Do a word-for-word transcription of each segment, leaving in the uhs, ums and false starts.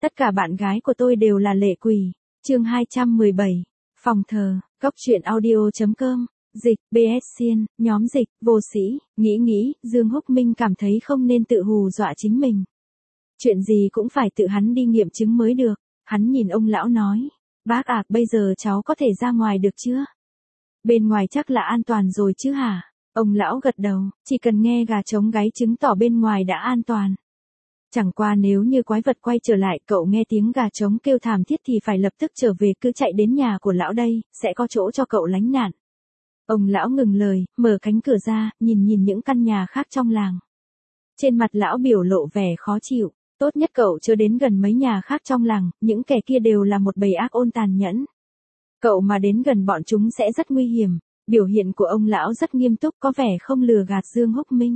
Tất cả bạn gái của tôi đều là lệ quỷ. Chương hai trăm mười bảy. Phòng thờ, Góc truyện audio chấm com. Dịch, bê ét Xiên, nhóm dịch, vô sĩ, nghĩ nghĩ, Dương Húc Minh cảm thấy không nên tự hù dọa chính mình. Chuyện gì cũng phải tự hắn đi nghiệm chứng mới được. Hắn nhìn ông lão nói, bác ạ, bây giờ cháu có thể ra ngoài được chưa? Bên ngoài chắc là an toàn rồi chứ hả? Ông lão gật đầu, chỉ cần nghe gà trống gáy chứng tỏ bên ngoài đã an toàn. Chẳng qua nếu như quái vật quay trở lại, cậu nghe tiếng gà trống kêu thảm thiết thì phải lập tức trở về, cứ chạy đến nhà của lão đây, sẽ có chỗ cho cậu lánh nạn. Ông lão ngừng lời, mở cánh cửa ra, nhìn nhìn những căn nhà khác trong làng. Trên mặt lão biểu lộ vẻ khó chịu, tốt nhất cậu chưa đến gần mấy nhà khác trong làng, những kẻ kia đều là một bầy ác ôn tàn nhẫn. Cậu mà đến gần bọn chúng sẽ rất nguy hiểm. Biểu hiện của ông lão rất nghiêm túc, có vẻ không lừa gạt Dương Húc Minh.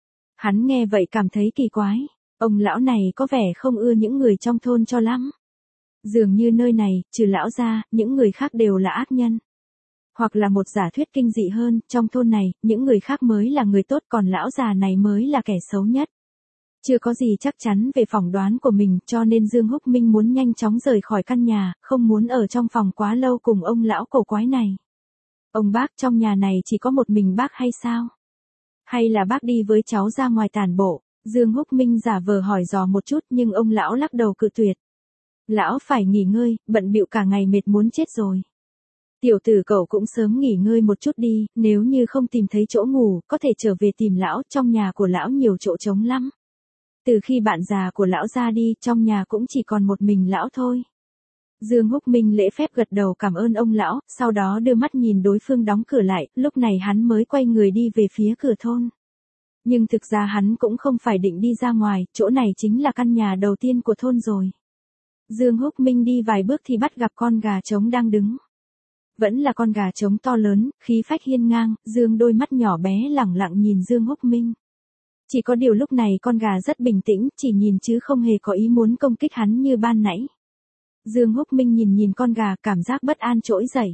Hắn nghe vậy cảm thấy kỳ quái. Ông lão này có vẻ không ưa những người trong thôn cho lắm. Dường như nơi này, trừ lão ra, những người khác đều là ác nhân. Hoặc là một giả thuyết kinh dị hơn, trong thôn này, những người khác mới là người tốt, còn lão già này mới là kẻ xấu nhất. Chưa có gì chắc chắn về phỏng đoán của mình, cho nên Dương Húc Minh muốn nhanh chóng rời khỏi căn nhà, không muốn ở trong phòng quá lâu cùng ông lão cổ quái này. Ông bác, trong nhà này chỉ có một mình bác hay sao? Hay là bác đi với cháu ra ngoài tản bộ? Dương Húc Minh giả vờ hỏi dò một chút, nhưng ông lão lắc đầu cự tuyệt. Lão phải nghỉ ngơi, bận bịu cả ngày mệt muốn chết rồi. Tiểu tử cậu cũng sớm nghỉ ngơi một chút đi, nếu như không tìm thấy chỗ ngủ, có thể trở về tìm lão, trong nhà của lão nhiều chỗ trống lắm. Từ khi bạn già của lão ra đi, trong nhà cũng chỉ còn một mình lão thôi. Dương Húc Minh lễ phép gật đầu cảm ơn ông lão, sau đó đưa mắt nhìn đối phương đóng cửa lại, lúc này hắn mới quay người đi về phía cửa thôn. Nhưng thực ra hắn cũng không phải định đi ra ngoài, chỗ này chính là căn nhà đầu tiên của thôn rồi. Dương Húc Minh đi vài bước thì bắt gặp con gà trống đang đứng. Vẫn là con gà trống to lớn, khí phách hiên ngang, Dương đôi mắt nhỏ bé lẳng lặng nhìn Dương Húc Minh. Chỉ có điều lúc này con gà rất bình tĩnh, chỉ nhìn chứ không hề có ý muốn công kích hắn như ban nãy. Dương Húc Minh nhìn nhìn con gà, cảm giác bất an trỗi dậy.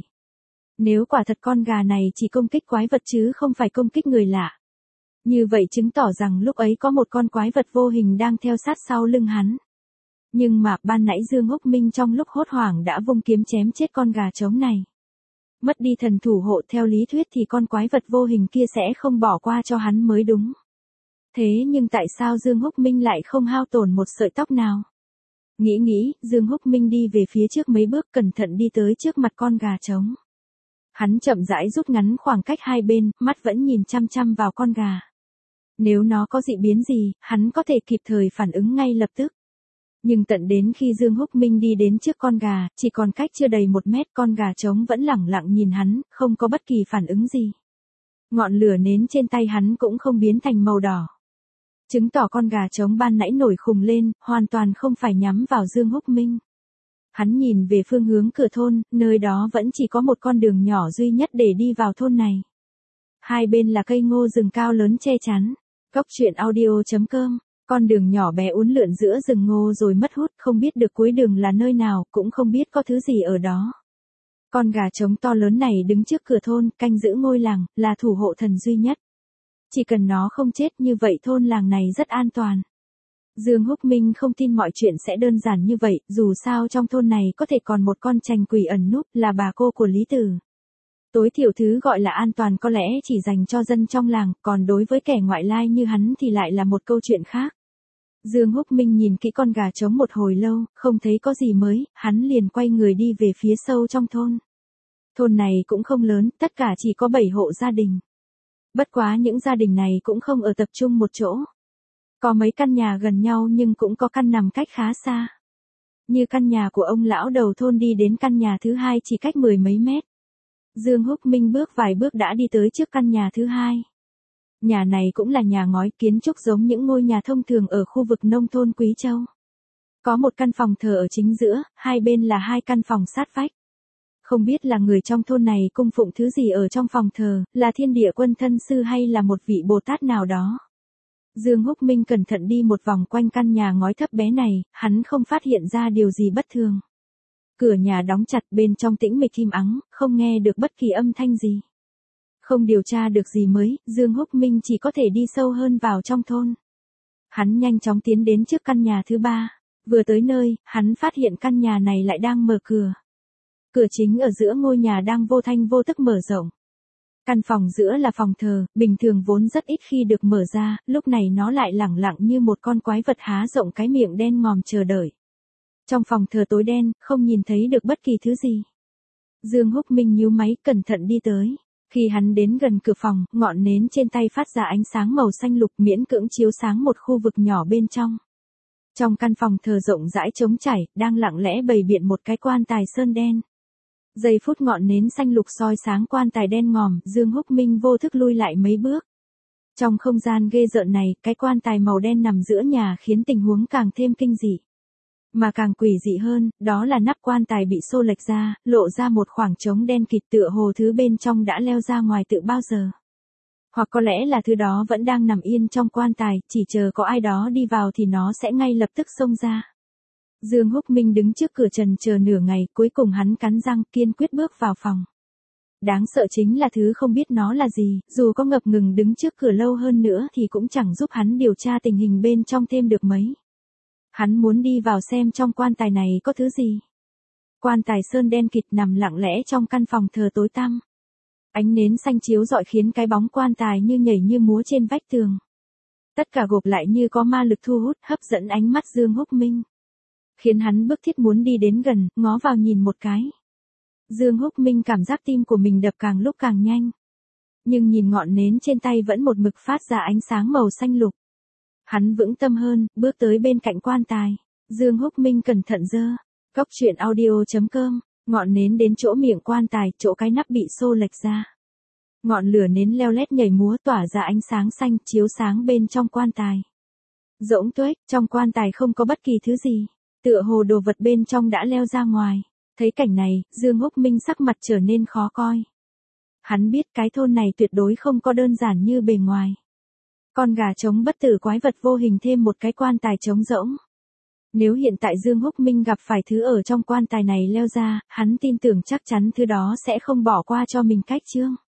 Nếu quả thật con gà này chỉ công kích quái vật chứ không phải công kích người lạ. Như vậy chứng tỏ rằng lúc ấy có một con quái vật vô hình đang theo sát sau lưng hắn. Nhưng mà ban nãy Dương Húc Minh trong lúc hốt hoảng đã vung kiếm chém chết con gà trống này. Mất đi thần thủ hộ, theo lý thuyết thì con quái vật vô hình kia sẽ không bỏ qua cho hắn mới đúng. Thế nhưng tại sao Dương Húc Minh lại không hao tổn một sợi tóc nào? Nghĩ nghĩ, Dương Húc Minh đi về phía trước mấy bước, cẩn thận đi tới trước mặt con gà trống. Hắn chậm rãi rút ngắn khoảng cách hai bên, mắt vẫn nhìn chăm chăm vào con gà. Nếu nó có dị biến gì, hắn có thể kịp thời phản ứng ngay lập tức. Nhưng tận đến khi Dương Húc Minh đi đến trước con gà, chỉ còn cách chưa đầy một mét, con gà trống vẫn lẳng lặng nhìn hắn, không có bất kỳ phản ứng gì. Ngọn lửa nến trên tay hắn cũng không biến thành màu đỏ. Chứng tỏ con gà trống ban nãy nổi khùng lên, hoàn toàn không phải nhắm vào Dương Húc Minh. Hắn nhìn về phương hướng cửa thôn, nơi đó vẫn chỉ có một con đường nhỏ duy nhất để đi vào thôn này. Hai bên là cây ngô rừng cao lớn che chắn. Góc truyện audio chấm com. Con đường nhỏ bé uốn lượn giữa rừng ngô rồi mất hút, không biết được cuối đường là nơi nào, cũng không biết có thứ gì ở đó. Con gà trống to lớn này đứng trước cửa thôn, canh giữ ngôi làng, là thủ hộ thần duy nhất. Chỉ cần nó không chết như vậy thôn làng này rất an toàn. Dương Húc Minh không tin mọi chuyện sẽ đơn giản như vậy, dù sao trong thôn này có thể còn một con trành quỷ ẩn núp, là bà cô của Lý Tử. Tối thiểu thứ gọi là an toàn có lẽ chỉ dành cho dân trong làng, còn đối với kẻ ngoại lai như hắn thì lại là một câu chuyện khác. Dương Húc Minh nhìn kỹ con gà trống một hồi lâu, không thấy có gì mới, hắn liền quay người đi về phía sâu trong thôn. Thôn này cũng không lớn, tất cả chỉ có bảy hộ gia đình. Bất quá những gia đình này cũng không ở tập trung một chỗ. Có mấy căn nhà gần nhau nhưng cũng có căn nằm cách khá xa. Như căn nhà của ông lão đầu thôn đi đến căn nhà thứ hai chỉ cách mười mấy mét. Dương Húc Minh bước vài bước đã đi tới trước căn nhà thứ hai. Nhà này cũng là nhà ngói, kiến trúc giống những ngôi nhà thông thường ở khu vực nông thôn Quý Châu. Có một căn phòng thờ ở chính giữa, hai bên là hai căn phòng sát vách. Không biết là người trong thôn này cung phụng thứ gì ở trong phòng thờ, là Thiên Địa Quân Thân Sư hay là một vị Bồ Tát nào đó. Dương Húc Minh cẩn thận đi một vòng quanh căn nhà ngói thấp bé này, hắn không phát hiện ra điều gì bất thường. Cửa nhà đóng chặt, bên trong tĩnh mịch im ắng, không nghe được bất kỳ âm thanh gì. Không điều tra được gì mới, Dương Húc Minh chỉ có thể đi sâu hơn vào trong thôn. Hắn nhanh chóng tiến đến trước căn nhà thứ ba. Vừa tới nơi, hắn phát hiện căn nhà này lại đang mở cửa. Cửa chính ở giữa ngôi nhà đang vô thanh vô tức mở rộng. Căn phòng giữa là phòng thờ, bình thường vốn rất ít khi được mở ra, lúc này nó lại lẳng lặng như một con quái vật há rộng cái miệng đen ngòm chờ đợi. Trong phòng thờ tối đen, không nhìn thấy được bất kỳ thứ gì. Dương Húc Minh nhíu máy, cẩn thận đi tới. Khi hắn đến gần cửa phòng, ngọn nến trên tay phát ra ánh sáng màu xanh lục miễn cưỡng chiếu sáng một khu vực nhỏ bên trong. Trong căn phòng thờ rộng rãi trống trải, đang lặng lẽ bày biện một cái quan tài sơn đen. Giây phút ngọn nến xanh lục soi sáng quan tài đen ngòm, Dương Húc Minh vô thức lui lại mấy bước. Trong không gian ghê rợn này, cái quan tài màu đen nằm giữa nhà khiến tình huống càng thêm kinh dị. Mà càng quỷ dị hơn, đó là nắp quan tài bị xô lệch ra, lộ ra một khoảng trống đen kịt tựa hồ thứ bên trong đã leo ra ngoài từ bao giờ. Hoặc có lẽ là thứ đó vẫn đang nằm yên trong quan tài, chỉ chờ có ai đó đi vào thì nó sẽ ngay lập tức xông ra. Dương Húc Minh đứng trước cửa trần chờ nửa ngày, cuối cùng hắn cắn răng kiên quyết bước vào phòng. Đáng sợ chính là thứ không biết nó là gì, dù có ngập ngừng đứng trước cửa lâu hơn nữa thì cũng chẳng giúp hắn điều tra tình hình bên trong thêm được mấy. Hắn muốn đi vào xem trong quan tài này có thứ gì. Quan tài sơn đen kịt nằm lặng lẽ trong căn phòng thờ tối tăm. Ánh nến xanh chiếu rọi khiến cái bóng quan tài như nhảy như múa trên vách tường. Tất cả gộp lại như có ma lực thu hút hấp dẫn ánh mắt Dương Húc Minh. Khiến hắn bức thiết muốn đi đến gần, ngó vào nhìn một cái. Dương Húc Minh cảm giác tim của mình đập càng lúc càng nhanh. Nhưng nhìn ngọn nến trên tay vẫn một mực phát ra ánh sáng màu xanh lục. Hắn vững tâm hơn, bước tới bên cạnh quan tài. Dương Húc Minh cẩn thận giơ. Cốc truyện audio chấm com, ngọn nến đến chỗ miệng quan tài, chỗ cái nắp bị xô lệch ra. Ngọn lửa nến leo lét nhảy múa tỏa ra ánh sáng xanh chiếu sáng bên trong quan tài. Rỗng tuếch, trong quan tài không có bất kỳ thứ gì. Tựa hồ đồ vật bên trong đã leo ra ngoài. Thấy cảnh này, Dương Húc Minh sắc mặt trở nên khó coi. Hắn biết cái thôn này tuyệt đối không có đơn giản như bề ngoài. Con gà trống bất tử quái vật vô hình thêm một cái quan tài trống rỗng. Nếu hiện tại Dương Húc Minh gặp phải thứ ở trong quan tài này leo ra, hắn tin tưởng chắc chắn thứ đó sẽ không bỏ qua cho mình cách chương.